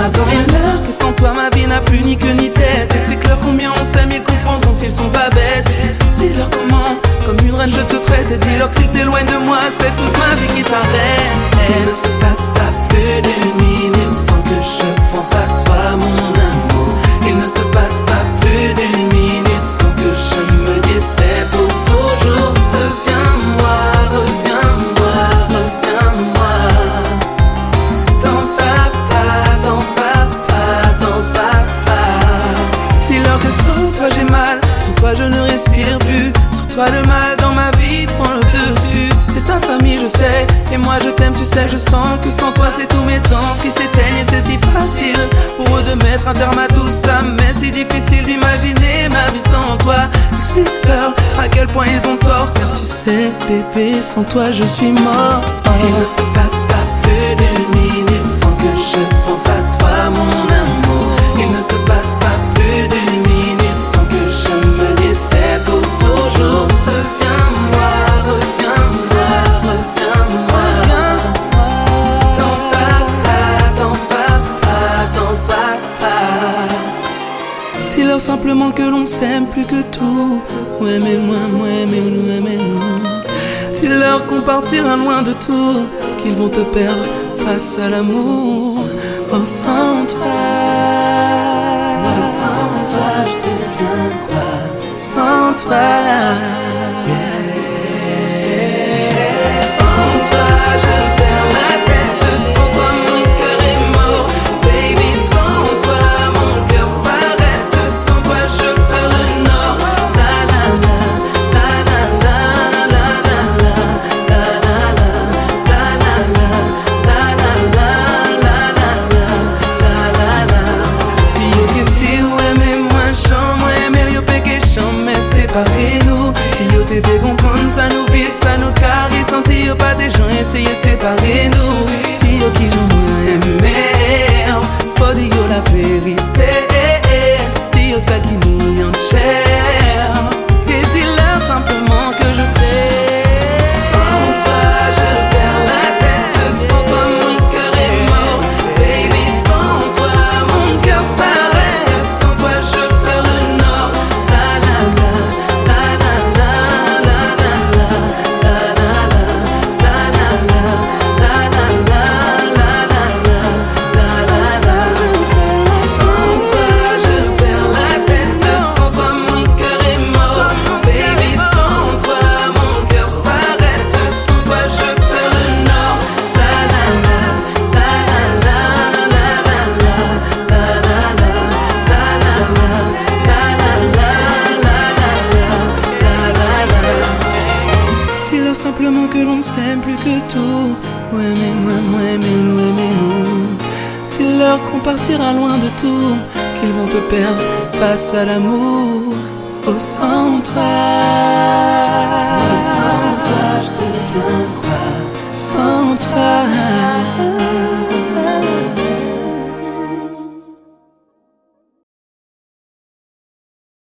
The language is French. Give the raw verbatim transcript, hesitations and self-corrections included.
pardon. Dis-leur que sans toi ma vie n'a plus ni queue ni tête. Explique-leur combien on s'aime, ils comprendront s'ils sont pas bêtes. Dis-leur comment, comme une reine je te traite. Et dis-leur que s'ils t'éloignent de moi, c'est toute ma vie qui s'arrête. Il ne se passe pas plus d'une minute sans que je pense à toi, mon amour. Il ne se passe pas plus d'une minute sans que je me dise c'est pour toujours. Reviens-moi, reviens-moi, reviens-moi. T'en vas pas, t'en vas pas, t'en vas pas. Dis-leur que sans toi j'ai mal, sans toi je ne respire plus. Sans toi le mal dans ma vie prend le dessus. C'est ta famille je sais, et moi je t'aime tu sais. Je sens que sans toi c'est tous mes sens qui s'éteignent. Et c'est si facile pour eux de mettre un terme à tout ça, mais c'est difficile d'imaginer ma vie sans toi. Explique-leur à quel point ils ont tort, car tu sais bébé, sans toi je suis mort. Il ne se passe pas plus d'une minute sans que je pense à toi, mon amour. Il ne se passe pas plus d'une minute sans que je me dise c'est pour toujours. Reviens-moi, reviens-moi, reviens-moi. T'en vas pas, t'en vas pas, t'en vas pas. Dis-leur simplement que l'on s'aime plus que tout. Ouais mais moi, moi, mais nous, ouais, mais nous. Dis-leur qu'on partira loin de tout, qu'ils vont te perdre face à l'amour. Oh sans toi, Sans toi je deviens quoi? sans toi, Yeah. Sans toi je perds ma tête, sans toi mon cœur est mort. Baby sans toi mon cœur s'arrête, sans toi je perds le nord. La la la, la la la, la la la, la la la, la la la, la la la, la la la, la la la. dis-yo que si ou aimez moi chant, moi aimer yo péché chant, mais séparez-nous. Si yo te bé comprendre ça nous vivre, ça nous carry. Senti yo pas des gens essayer séparer-nous. Si yo qui j'en moi aimer, faut dire yo la vérité. Dis yo ça qui n'y en cher. Et dis-leur simplement que je t'aime. Sans toi je perds la tête, sans toi mon cœur est mort. Baby sans toi mon cœur s'arrête, sans toi je perds le nord. La la la, la la la, la la la, la la la, la la la, la la la, la la la, la la la. Sans toi je perds la tête, sans toi mon cœur est mort. Baby sans toi mon cœur s'arrête, sans toi je perds le nord. La la la, la la la, la la la, la la la, la la la, la la la, la la la. Dis-leur simplement que l'on s'aime plus que tout. Ouais mais moi, moi, mais nous, ouais mais nous. Dis-leur qu'on partira loin de tout, qu'ils vont te perdre face à l'amour. Oh sans toi, Sans toi je deviens quoi? sans toi.